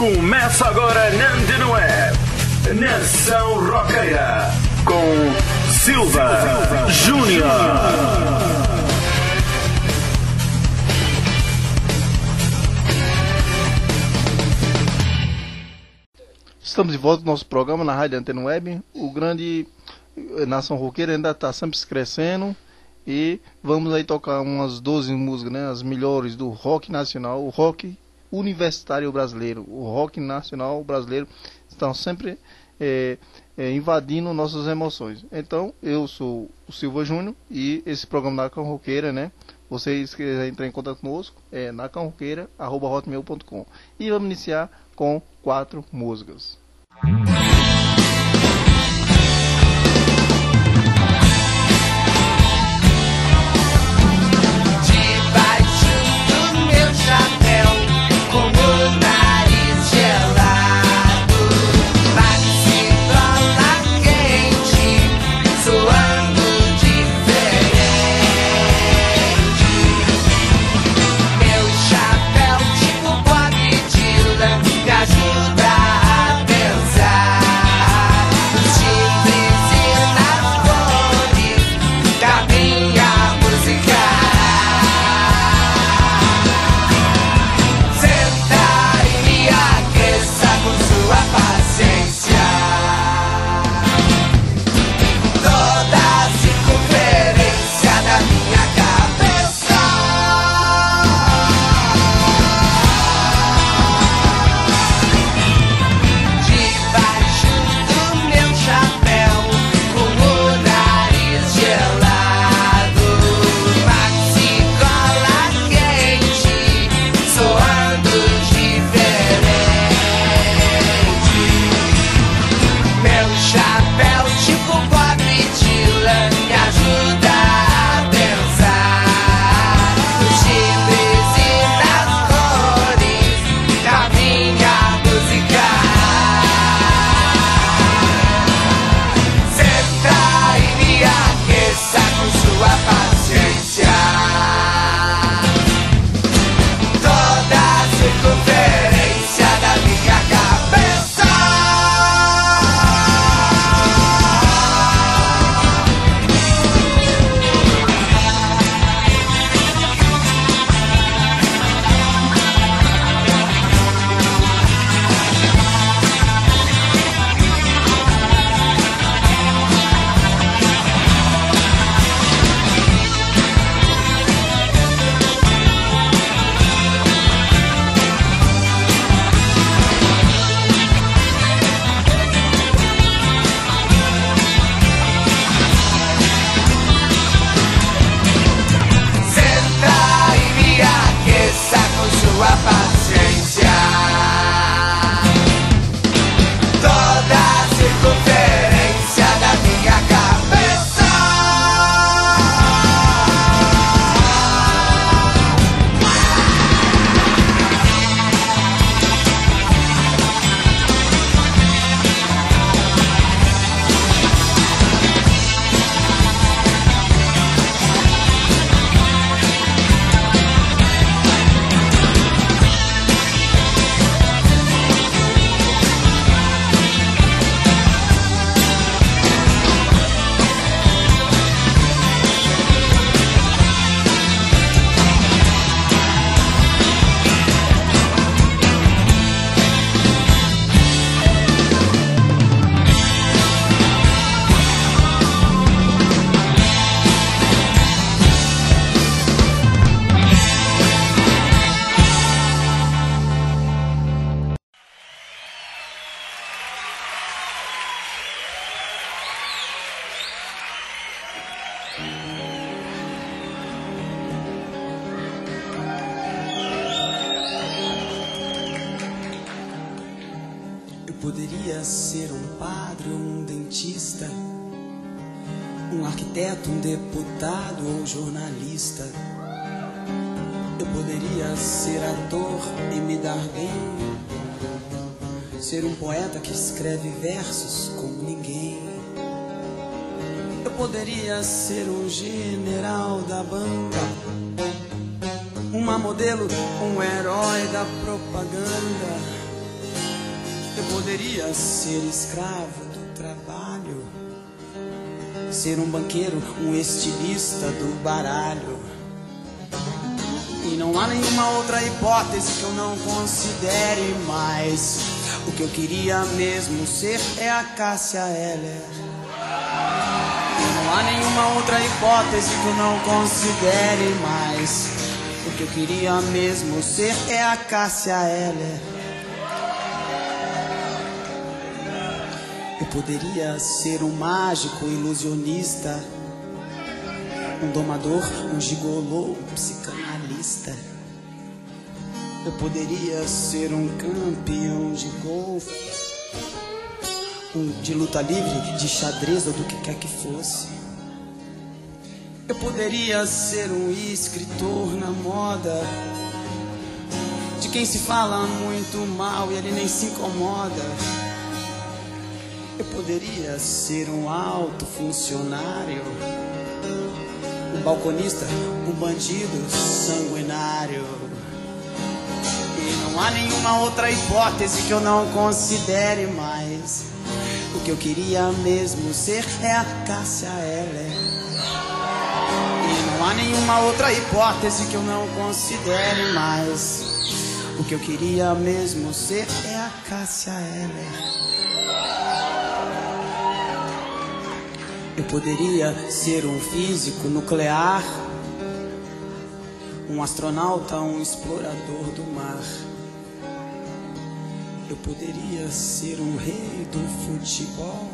Começa agora na Antena Web, Nação Roqueira, com Silva Júnior. Estamos de volta no nosso programa na Rádio Antena Web. O grande Nação Roqueira ainda está sempre crescendo. E vamos aí tocar umas 12 músicas, né? As melhores do rock nacional, o rock universitário brasileiro, o rock nacional brasileiro. Estão sempre invadindo nossas emoções. Então, eu sou o Silva Júnior e esse programa da Nação Roqueira, né? Vocês quiserem entrar em contato conosco, é nacanroqueira@hotmail.com. E vamos iniciar com 4 músicas. Debaixo do meu chapéu, com o nariz gelado, maxicola quente, soando diferente. Meu chapéu tipo Bob Dylan me ajuda a pensar nos timbres e nas cores da minha música. Senta e me aqueça com sua paciência. Toda a circunferência da minha cabeça. Debaixo do meu chapéu, com o nariz gelado, maxicola quente, soando diferente. Meu chapéu tipo Bob Dylan me ajuda a pensar nos timbres e nas cores da minha música. Senta e me aqueça com sua paciência. Toda a circunferência da minha cabeça. Senta e me aqueça com sua paciência. Toda a circunferência da minha cabeça. Eu poderia ser um padre ou um dentista, um arquiteto, um deputado ou jornalista. Eu poderia ser ator e me dar bem, ser um poeta que escreve versos como ninguém. Eu poderia ser um general da banda, uma modelo, um herói da propaganda. poderia ser escravo do trabalho, ser um banqueiro, um estilista do baralho. E não há nenhuma outra hipótese que eu não considere mais. O que eu queria mesmo ser é a Cássia Eller. E não há nenhuma outra hipótese que eu não considere mais. O que eu queria mesmo ser é a Cássia Eller. Eu poderia ser um mágico ilusionista, um domador, um gigolô, um psicanalista. Eu poderia ser um campeão de golfe, de luta livre, de xadrez ou do que quer que fosse. Eu poderia ser um escritor na moda, de quem se fala muito mal e ele nem se incomoda. Eu poderia ser um alto funcionário, um balconista, um bandido sanguinário. E não há nenhuma outra hipótese que eu não considere mais. O que eu queria mesmo ser é a Cássia Eller. E não há nenhuma outra hipótese que eu não considere mais. O que eu queria mesmo ser é a Cássia Eller. Eu poderia ser um físico nuclear, um astronauta, um explorador do mar. Eu poderia ser um rei do futebol,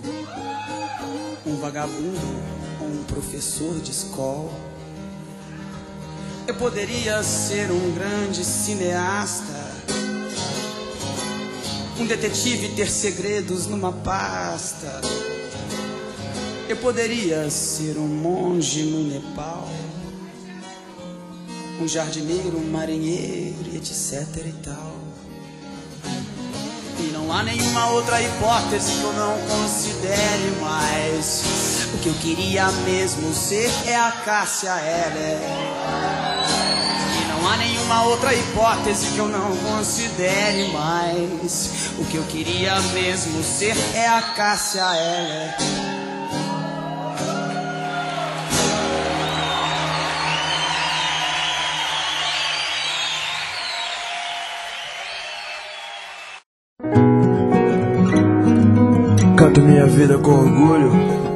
um vagabundo ou um professor de escola. Eu poderia ser um grande cineasta, um detetive e ter segredos numa pasta. Eu poderia ser um monge no Nepal, um jardineiro, um marinheiro, etc e tal. E não há nenhuma outra hipótese que eu não considere mais. O que eu queria mesmo ser é a Cássia Eller. E não há nenhuma outra hipótese que eu não considere mais. O que eu queria mesmo ser é a Cássia Eller. Canto minha vida com orgulho.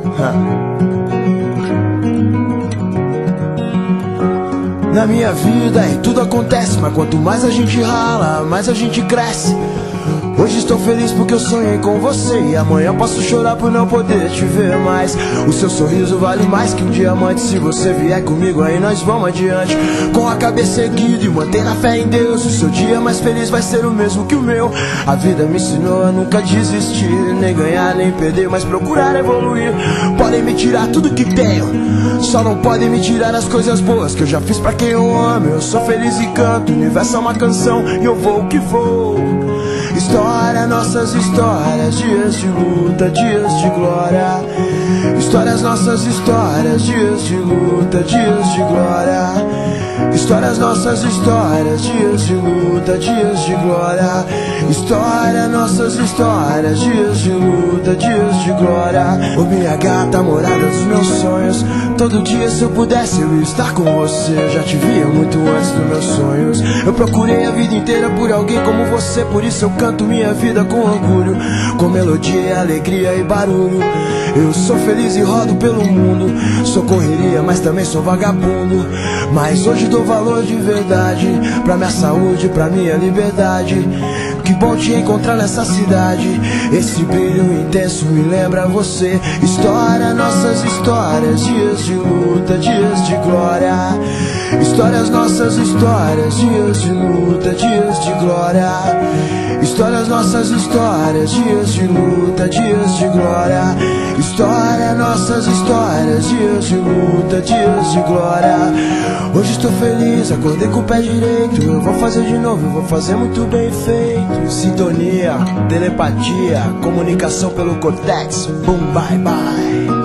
Na minha vida tudo acontece, mas quanto mais a gente rala, mais a gente cresce. Hoje estou feliz porque eu sonhei com você, e amanhã posso chorar por não poder te ver mais. O seu sorriso vale mais que um diamante. Se você vier comigo aí nós vamos adiante, com a cabeça erguida e manter a fé em Deus. O seu dia mais feliz vai ser o mesmo que o meu. A vida me ensinou a nunca desistir, nem ganhar nem perder, mas procurar evoluir. Podem me tirar tudo que tenho, só não podem me tirar as coisas boas que eu já fiz pra quem eu amo. Eu sou feliz e canto, o universo é uma canção e eu vou que vou. História, nossas histórias, dias de luta, dias de glória. Histórias, nossas histórias, dias de luta, dias de glória. Histórias, nossas histórias, dias de luta, dias de glória. História, nossas histórias, dias de luta, dias de glória. Ô minha gata, morada dos meus sonhos, todo dia se eu pudesse eu ia estar com você. Eu já te via muito antes dos meus sonhos. Eu procurei a vida inteira por alguém como você, por isso eu canto minha vida com orgulho, com melodia, alegria e barulho. Eu sou feliz e rodo pelo mundo, sou correria, mas também sou vagabundo. Mas hoje dou valor de verdade pra minha saúde, pra minha liberdade. Que bom te encontrar nessa cidade, esse brilho intenso me lembra você. História, nossas histórias, dias de luta, dias de glória. Histórias, nossas histórias, dias de luta, dias de glória. Histórias, nossas histórias, dias de luta, dias de glória. História, nossas histórias, dias de luta, dias de glória. Hoje estou feliz, acordei com o pé direito. Eu vou fazer de novo, eu vou fazer muito bem feito. Sintonia, telepatia, comunicação pelo cortex. Boom, bye, bye.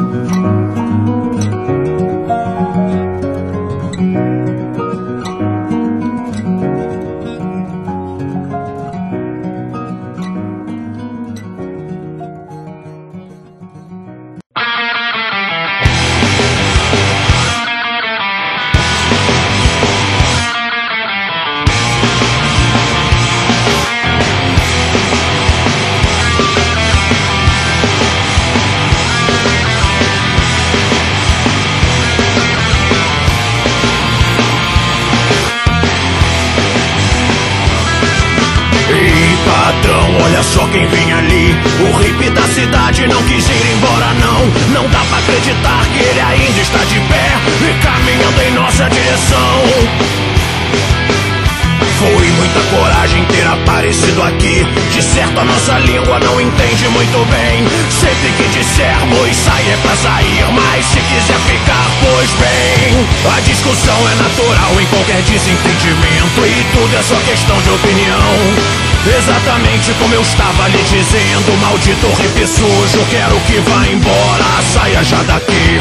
patrão, olha só quem vem ali. O hippie da cidade não quis ir embora não. Não dá pra acreditar que ele ainda está de pé e caminhando em nossa direção. Foi muita coragem ter aparecido aqui. De certo a nossa língua não entende muito bem. Sempre que dissermos sair é pra sair, mas se quiser ficar, pois bem. A discussão é natural em qualquer desentendimento, e tudo é só questão de opinião. Exatamente como eu estava lhe dizendo, maldito hippie sujo, quero que vá embora, saia já daqui.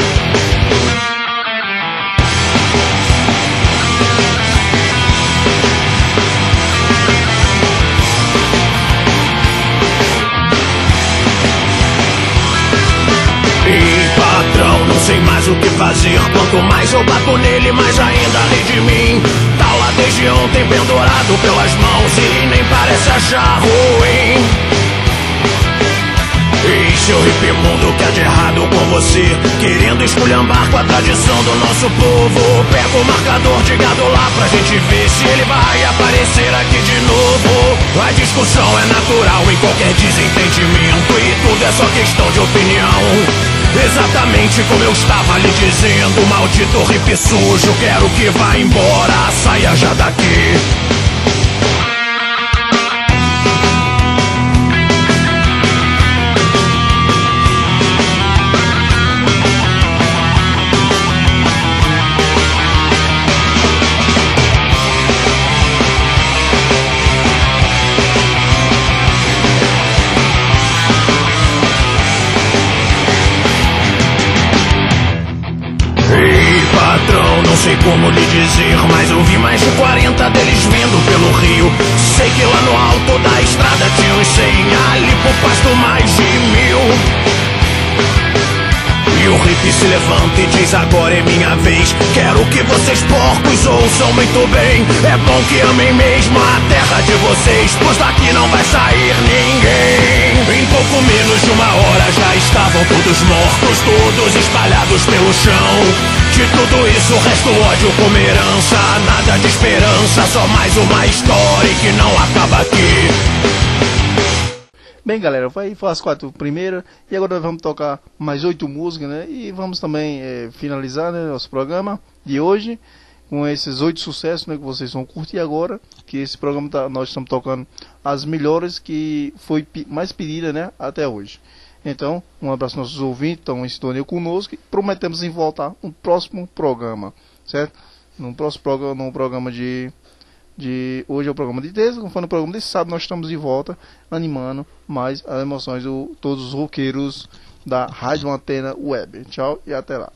Não sei mais o que fazer. Quanto mais eu bato nele, mais ainda ri de mim. Tá lá desde ontem pendurado pelas mãos e nem parece achar ruim. E seu hippie mundo que há de errado com você, querendo esculhambar com a tradição do nosso povo. Pega o marcador de gado lá pra gente ver se ele vai aparecer aqui de novo. A discussão é natural em qualquer desentendimento, e tudo é só questão de opinião. Exatamente como eu estava lhe dizendo, maldito hippie sujo, quero que vá embora, saia já daqui. Não sei como lhe dizer, mas eu vi mais de 40 deles vindo pelo rio. Sei que lá no alto da estrada tinha uns 100, ali por pasto mais de 1000. E o hippie se levanta e diz: agora é minha vez. Quero que vocês porcos ouçam muito bem. É bom que amem mesmo a terra de vocês, pois daqui não vai sair ninguém. Em pouco menos de uma hora já estavam todos mortos, todos espalhados pelo chão. De tudo isso resta o ódio como herança, nada de esperança, só mais uma história que não acaba aqui. Bem, galera, foi as 4 primeiras e agora nós vamos tocar mais 8 músicas, né? E vamos também finalizar, né, nosso programa de hoje com esses 8 sucessos, né, que vocês vão curtir agora. Que esse programa nós estamos tocando as melhores que foi mais pedida, né, até hoje. Então, um abraço aos nossos ouvintes, estão em sintonia conosco e prometemos em voltar no próximo programa, certo? No próximo programa, no programa de hoje é o programa de terça, como foi no programa de sábado, nós estamos de volta animando mais as emoções de todos os roqueiros da Rádio Antena Web. Tchau e até lá.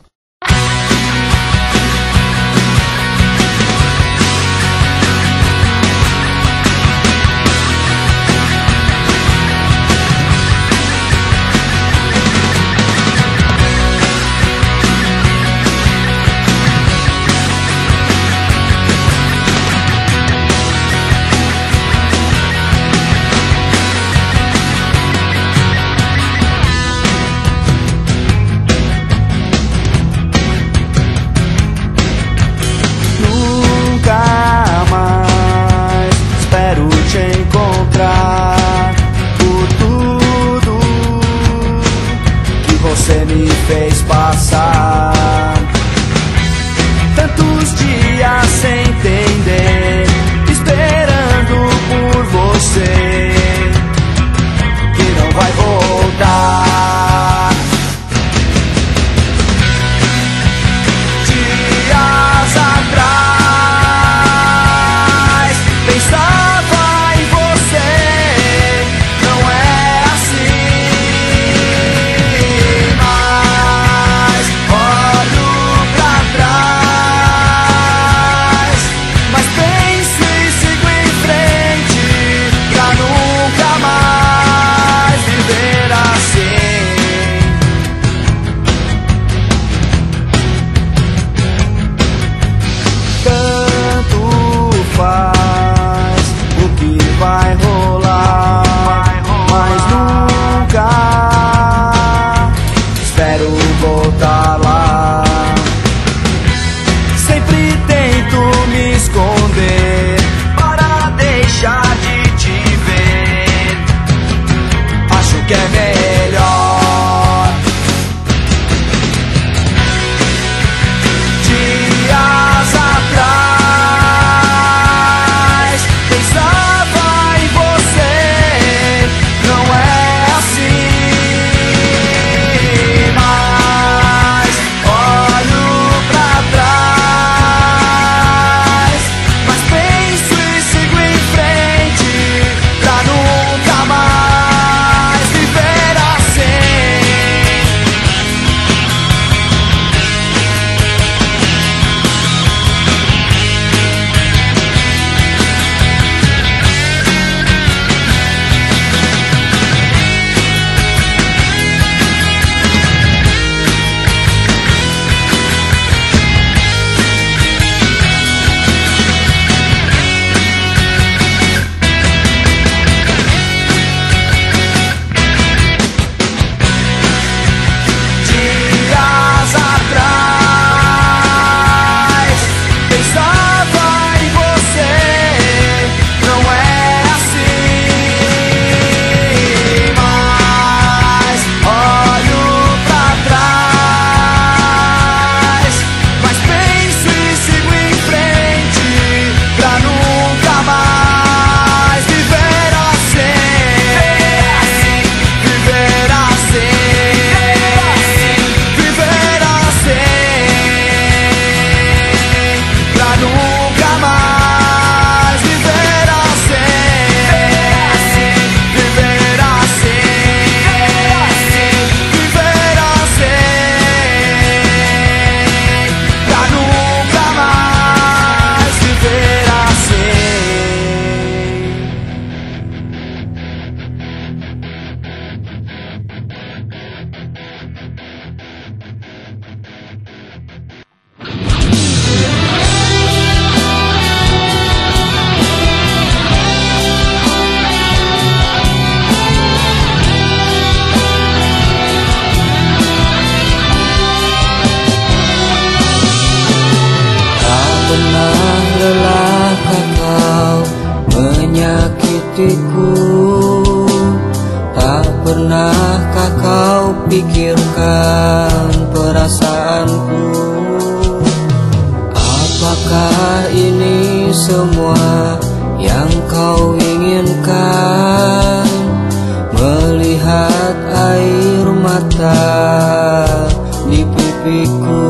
Você me fez passar tantos dias sem entender, esperando por você que não vai voltar. Dias atrás pensava em você, não é assim. Para deixar de te ver. pipiku. Tak pernahkah kau pikirkan perasaanku? Apakah ini semua yang kau inginkan? Melihat air mata di pipiku.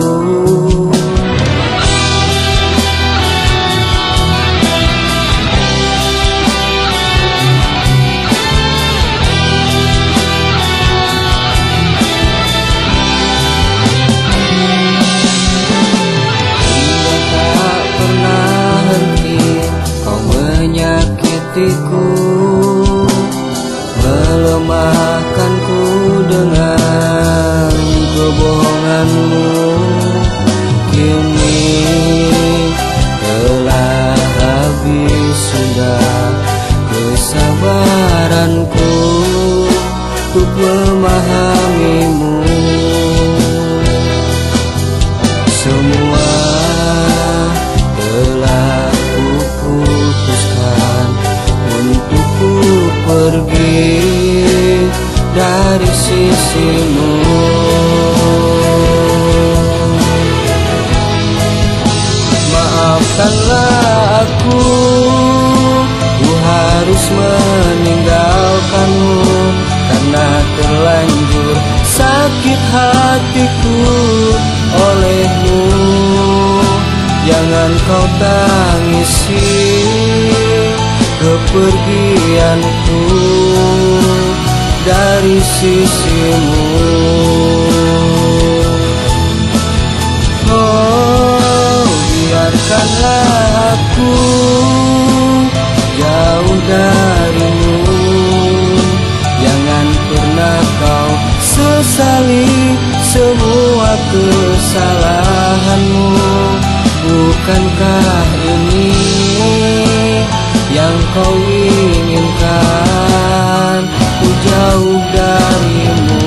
Melemahkanku dengan kebohonganmu. Kini telah habis sudah kesabaranku untuk memahamimu. Semua telah kuputuskan untuk ku pergi dari sisimu. Maafkanlah aku, ku harus meninggalkanmu karena terlanjur sakit hatiku olehmu. Jangan kau tangisi kepergianku dari sisimu. Oh, biarkanlah aku jauh darimu. Jangan pernah kau sesali semua kesalahanmu. Bukankah ini yang kau inginkan? Ku jauh darimu.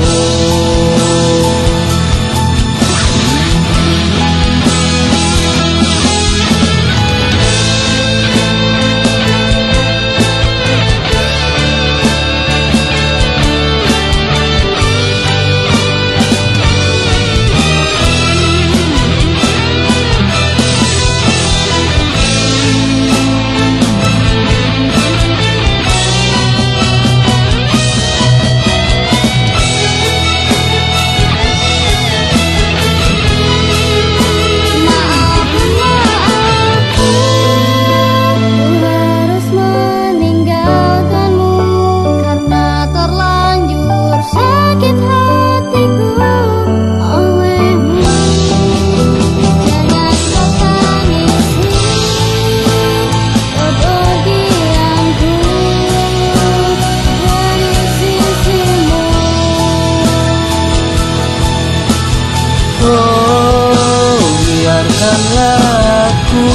Biarkanlah aku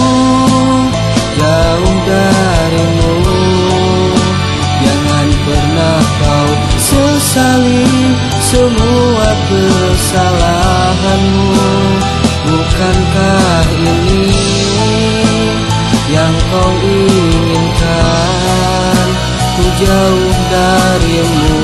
jauh darimu. Jangan pernah kau sesali semua kesalahanmu. Bukankah ini yang kau inginkan? Ku jauh darimu.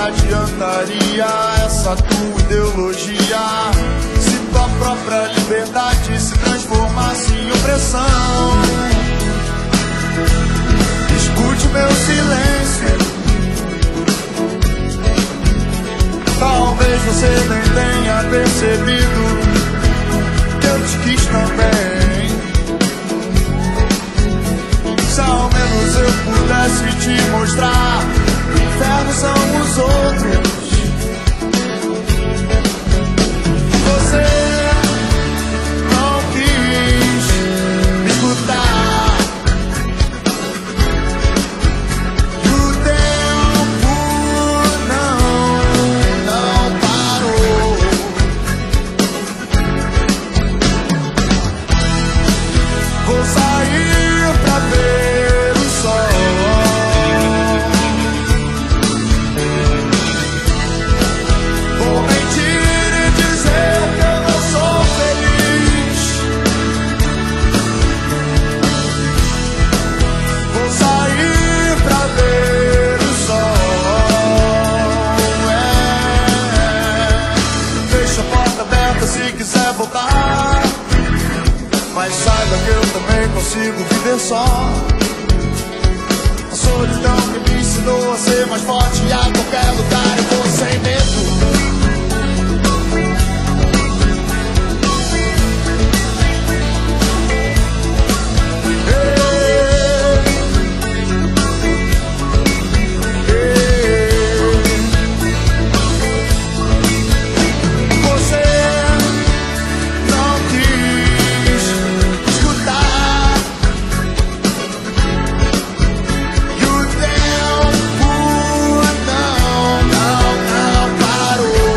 adiantaria essa tua ideologia se tua própria liberdade se transformasse em opressão? Escute meu silêncio. Talvez você nem tenha percebido que eu te quis também. Se ao menos eu pudesse te mostrar que o inferno são os outros. Você não quis me escutar. E o tempo não parou. Vou sair pra ver o sol. Vou mentir e dizer que eu não sou feliz. Vou sair pra ver o sol. Deixa a porta aberta se quiser voltar, mas saiba que eu também consigo viver só. A solidão que me ensinou a ser mais forte, e a qualquer lugar eu vou sem medo. Parou.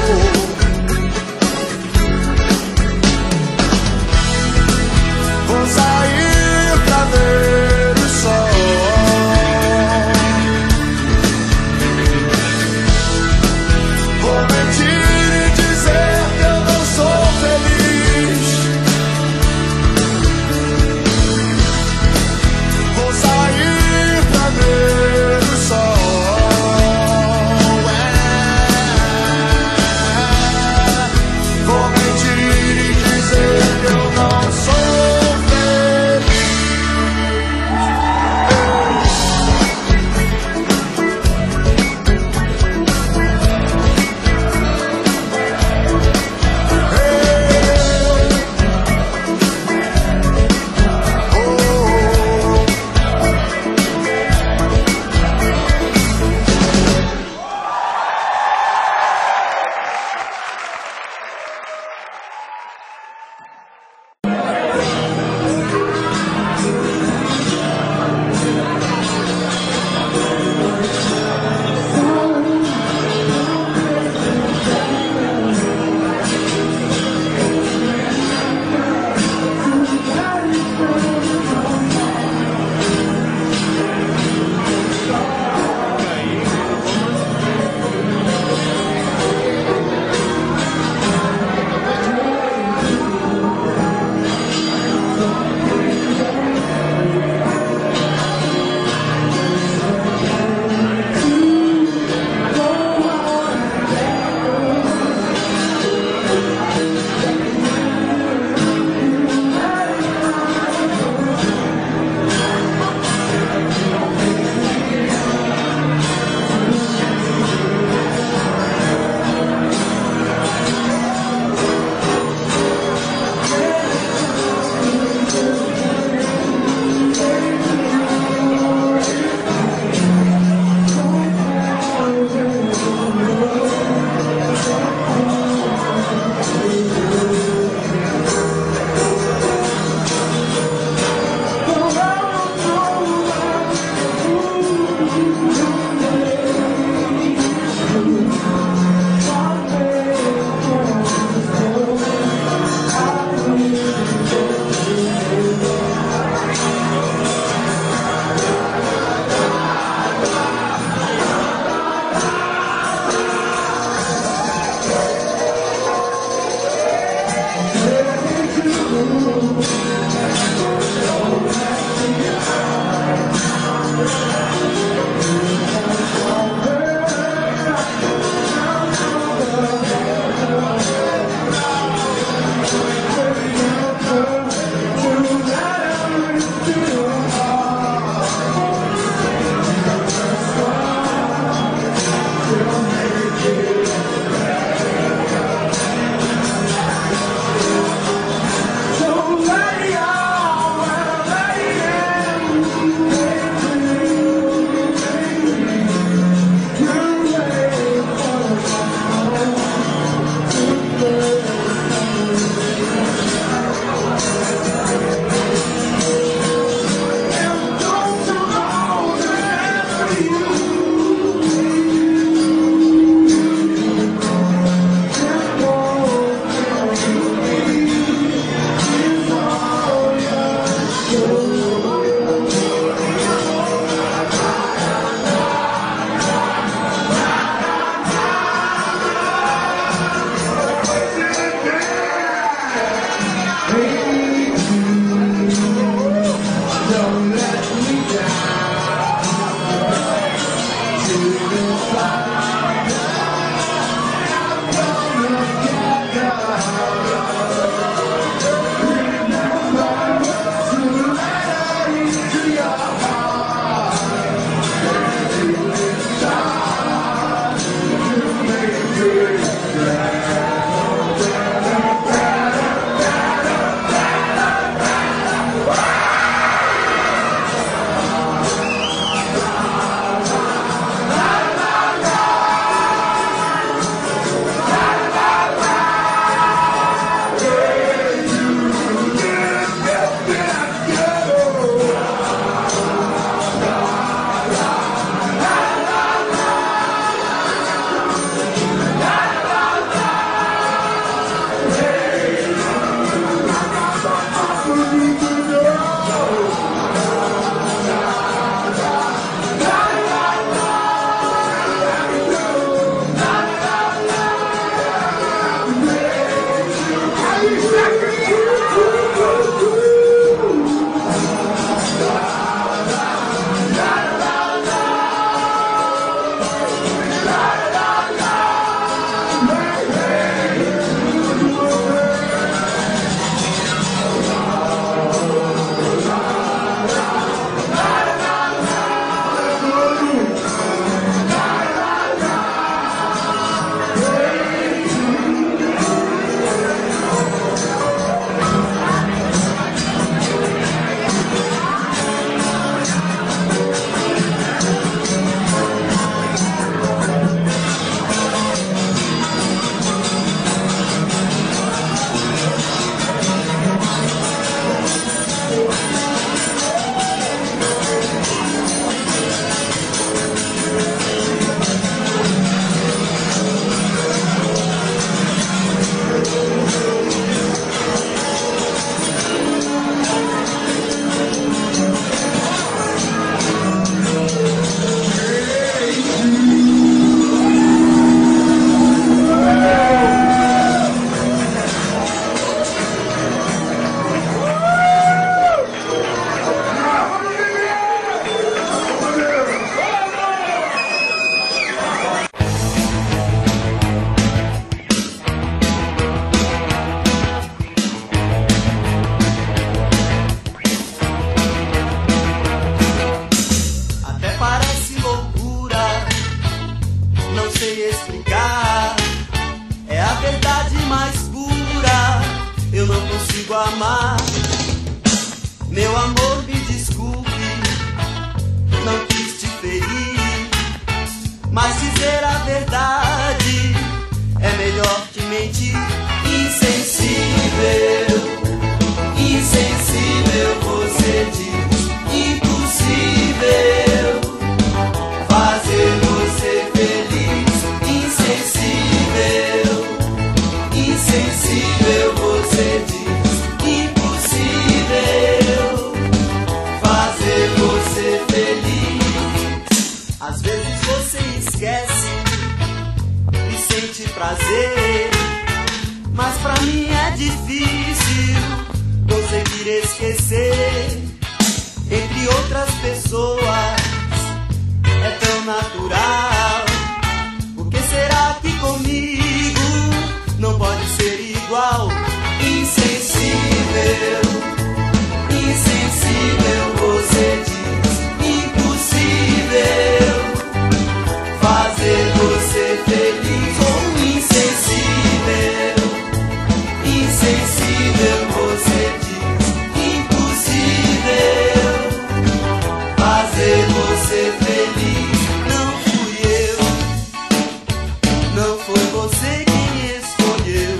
consigo amar. Meu amor, me desculpe, não quis te ferir, mas dizer a verdade é melhor que mentir. Insensível, insensível, você diz impossível fazer você feliz. Insensível, insensível, você diz impossível fazer você feliz. Às vezes você esquece e sente prazer, mas pra mim é difícil conseguir esquecer. Entre outras pessoas é tão natural. Por que será que comigo não pode ser igual? Insensível, insensível, você diz impossível fazer você feliz. Oh, insensível, insensível, você diz impossível fazer você feliz. Não fui eu, não foi você quem escolheu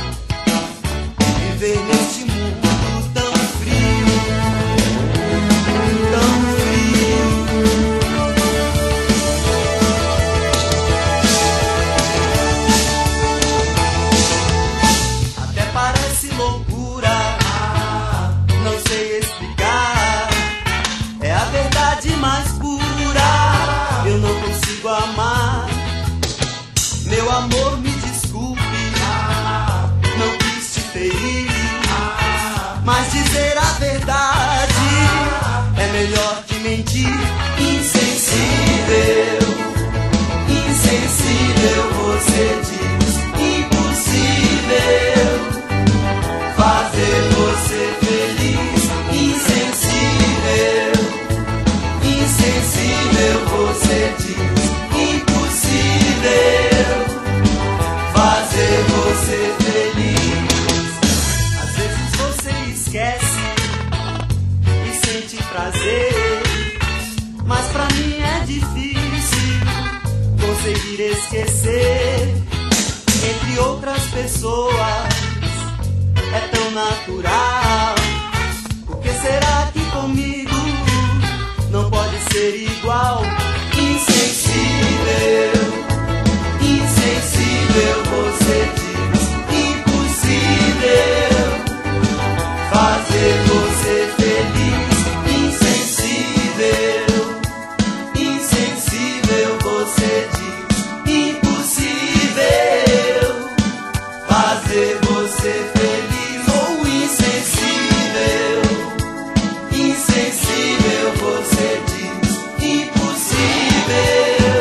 viver neste mundo tão frio, tão frio. Até parece loucura, não sei explicar, é a verdade mais pura. Eu não consigo amar. Meu amor, me desculpe, não quis te ferir, mas dizer a verdade é melhor que mentir. Insensível, insensível, você diz impossível fazer você feliz. Insensível, insensível, você diz impossível fazer você feliz. Às vezes você esquece e sente prazer, mas pra mim é difícil conseguir esquecer. Entre outras pessoas é tão natural. Por que será que comigo não pode ser igual? Insensível, insensível, você diz impossível fazer você feliz. Insensível, insensível, você diz impossível fazer você feliz. Oh, insensível, insensível, você diz impossível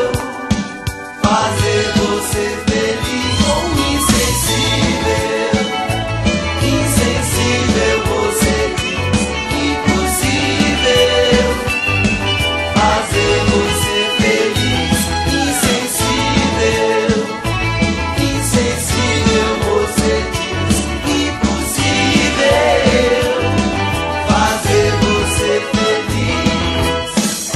fazer você feliz. Oh, insensível, insensível, você diz impossível fazer você feliz. Insensível, insensível, você diz impossível fazer você feliz.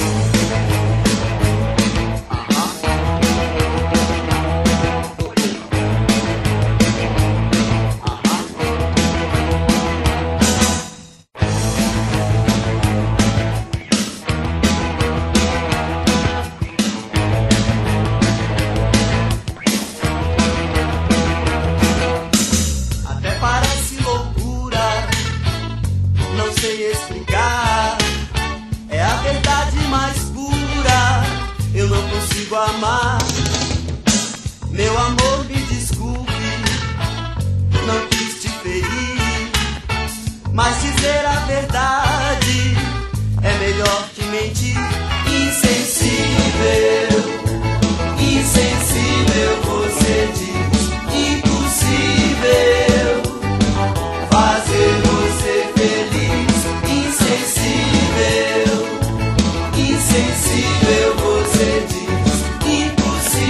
Até parece loucura, não sei explicar, é a verdade mais pura. Eu não consigo amar. Meu amor, me desculpe, não quis te ferir, mas dizer a verdade é melhor que mentir. Insensível, insensível, você diz impossível fazer você feliz. Insensível, insensível, você diz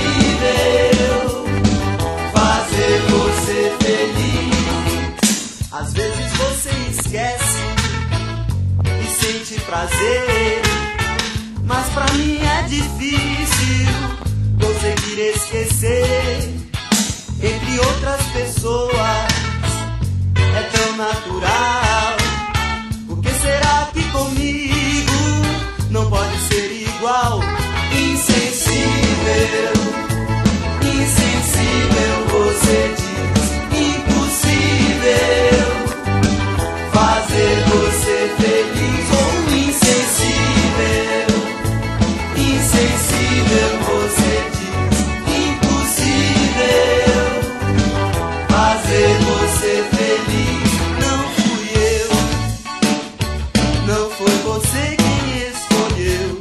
impossível fazer você feliz. Às vezes você esquece e sente prazer, mas pra mim é difícil conseguir esquecer. Entre outras pessoas é tão natural. Por que será que comigo não pode ser igual? Insensível, insensível, você diz. Impossível fazer você feliz. Ou insensível, insensível, você diz. Impossível fazer você feliz. Não fui eu, não foi você quem escolheu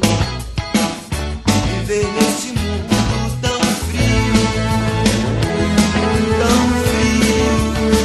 viver neste mundo tão frio, tão frio.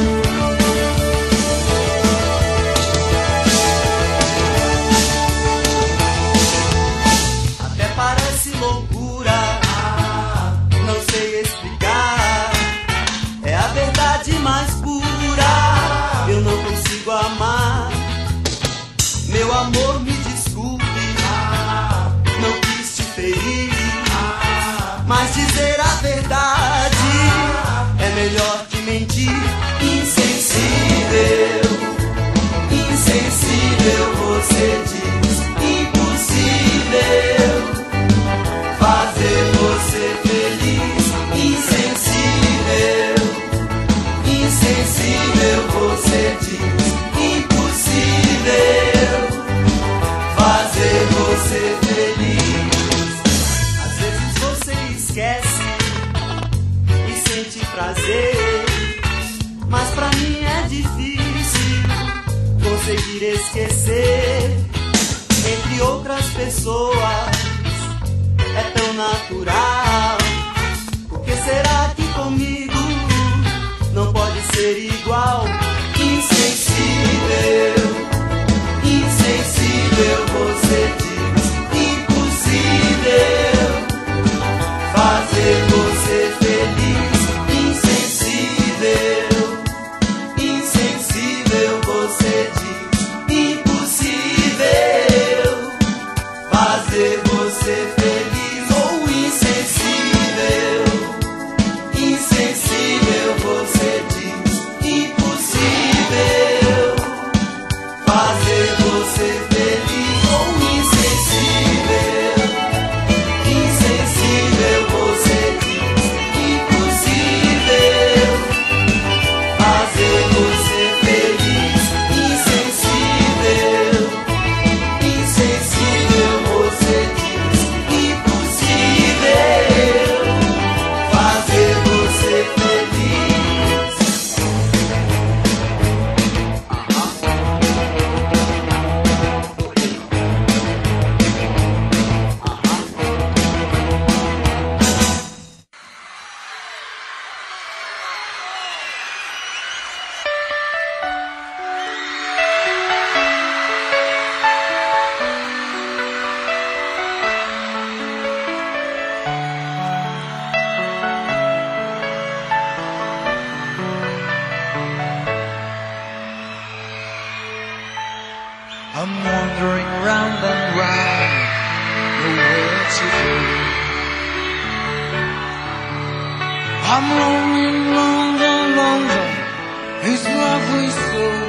Até parece loucura, não sei explicar. É a verdade mais pura, eu não consigo amar. Meu amor, me desculpe, não quis te ferir, mas dizer a verdade é melhor que mentir. Insensível, insensível, você diz. Impossível fazer você feliz. Insensível, insensível, você diz. Impossível fazer você feliz. Às vezes você esquece e sente prazer, mas pra mim é difícil conseguir esquecer. Entre outras pessoas é tão natural. Por que será que comigo não pode ser igual? Insensível, insensível, você diz. Impossível fazer você feliz. Insensível, insensível, você diz. Impossível fazer você feliz. Ou insensível, insensível, você diz. Impossível fazer você feliz. Ou insensível, insensível, você diz. Impossível fazer você feliz. Insensível, insensível, você diz. Impossível fazer você feliz. I'm wandering round and round, nowhere to go. I'm longing, longing, longing, his lovely soul.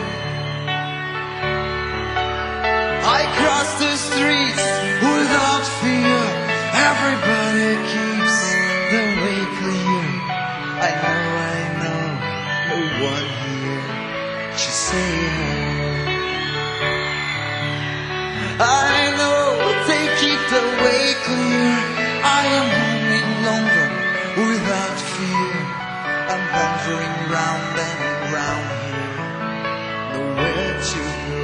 I cross the streets without fear, everybody keeps the way clear. I know, no one here to say hello. I know they keep the way clear. I am roaming longer without fear. I'm wandering round and round here, nowhere to go.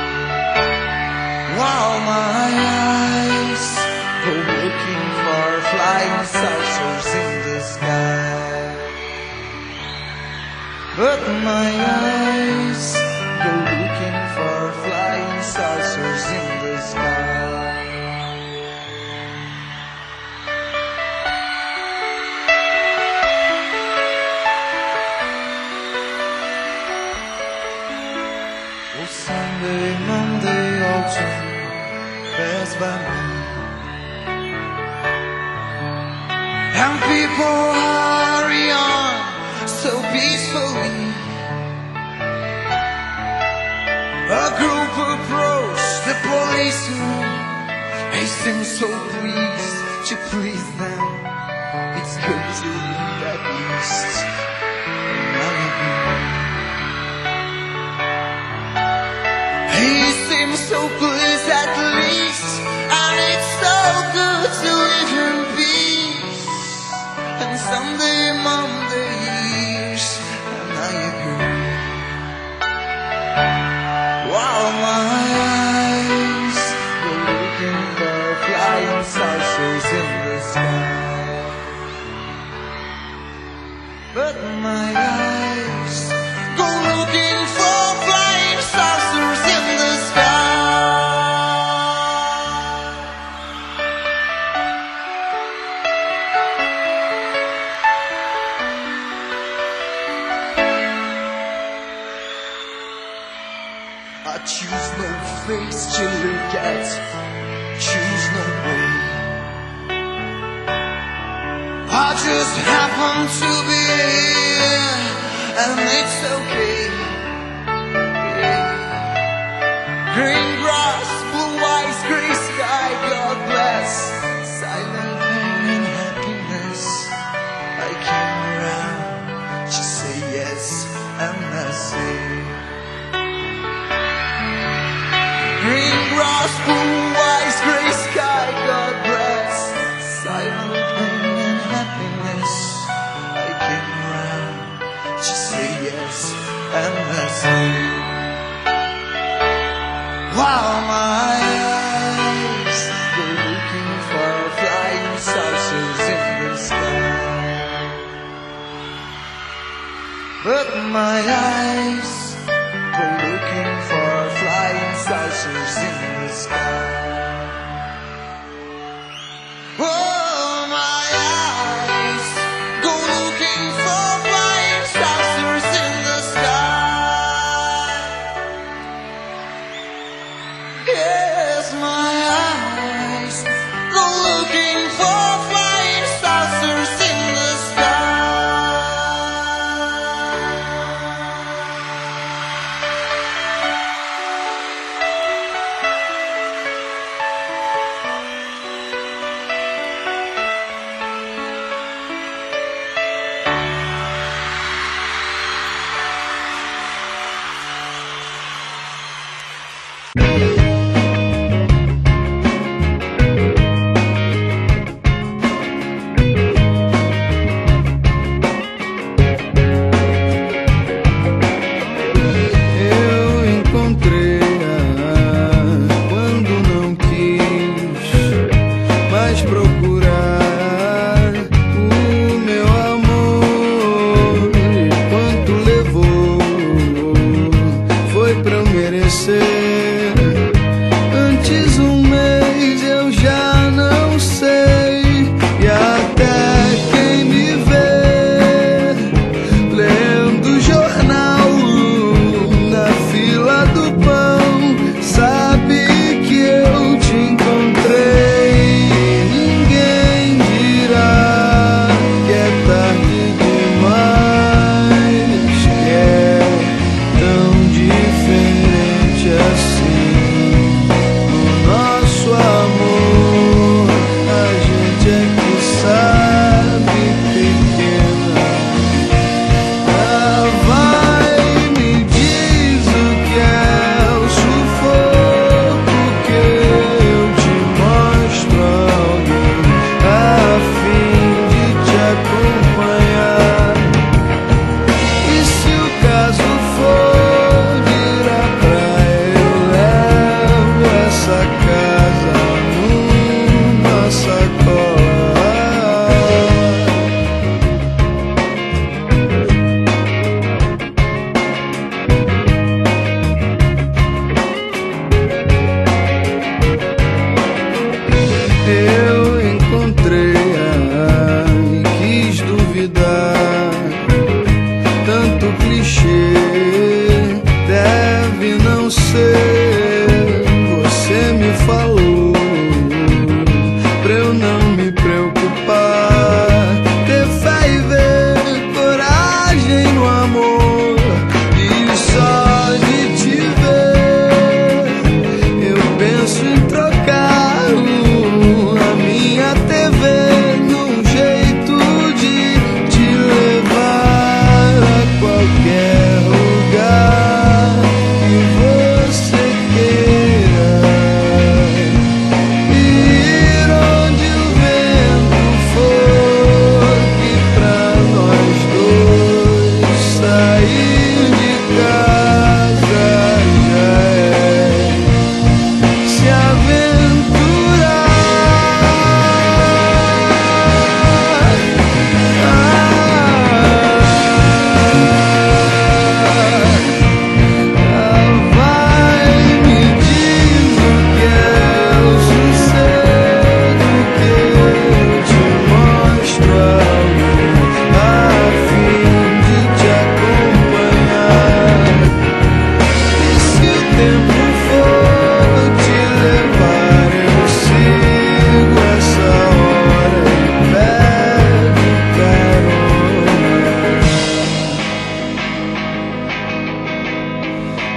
While my eyes go looking for flying saucers in the sky, but my eyes go looking for flying saucers in the sky. Sunday, Monday, autumn pass by me, and people hurry on so peacefully. A group approached the policeman. He seemed so pleased to please them. It's good to leave at least. He seems so pleased at least, and it's so good to live in peace. And Sunday, Mondays, and I agree. While my eyes go looking for flying saucers in the sky, but my eyes go looking for flying saucers in the sky. I choose no face to look at, choose no way. I just happen to be here, and it's okay. Green grass, blue eyes, gray sky, God bless. Silent pain and happiness. I came around to say yes, and I say. Green grass, blue eyes, gray sky, God bless. Silent pain and happiness. I came around to say yes, and I say. While my eyes go looking for flying saucers in the sky, but my eyes go looking for flying saucers in the sky. Oh, my eyes go looking for flying saucers in the sky. Yes, my eyes go looking for flying saucers in the sky. Pra eu merecer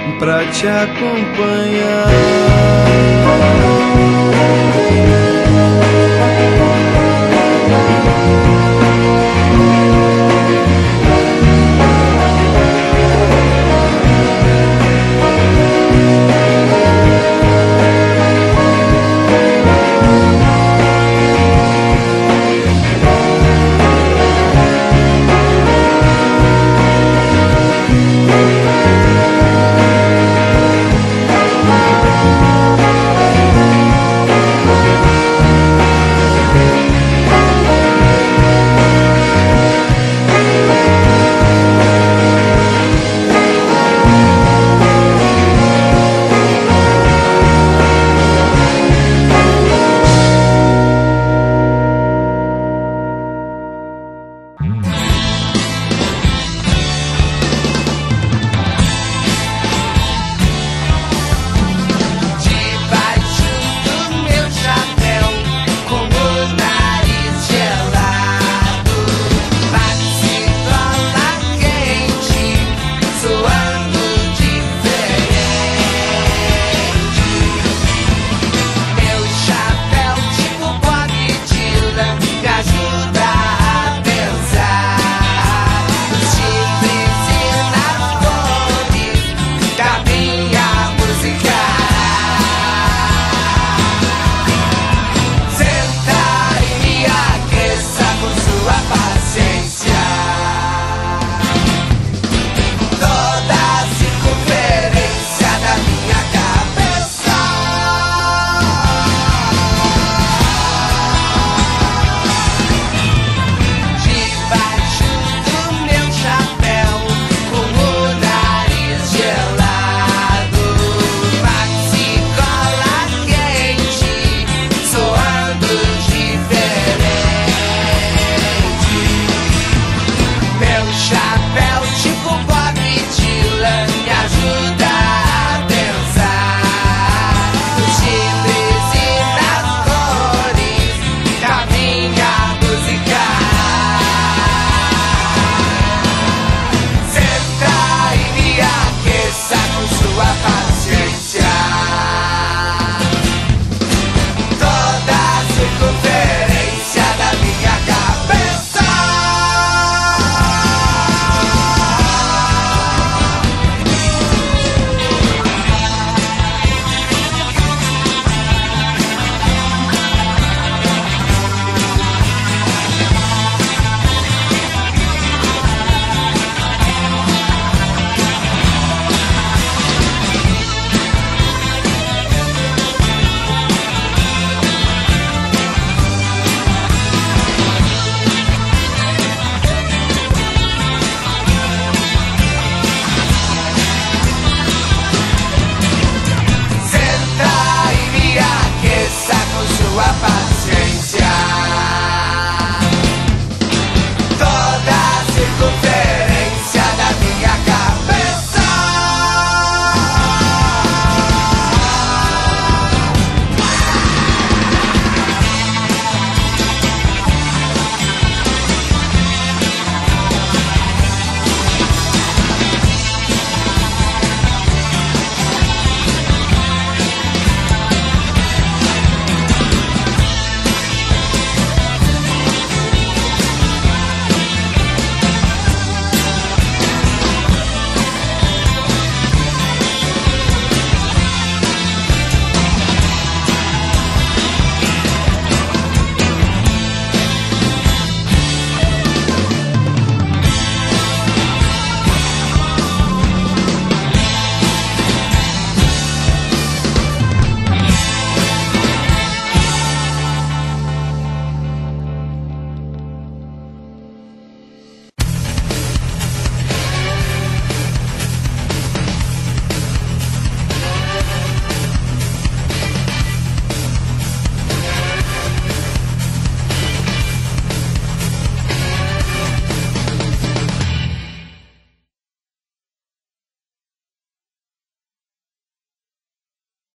pra te acompanhar. Sua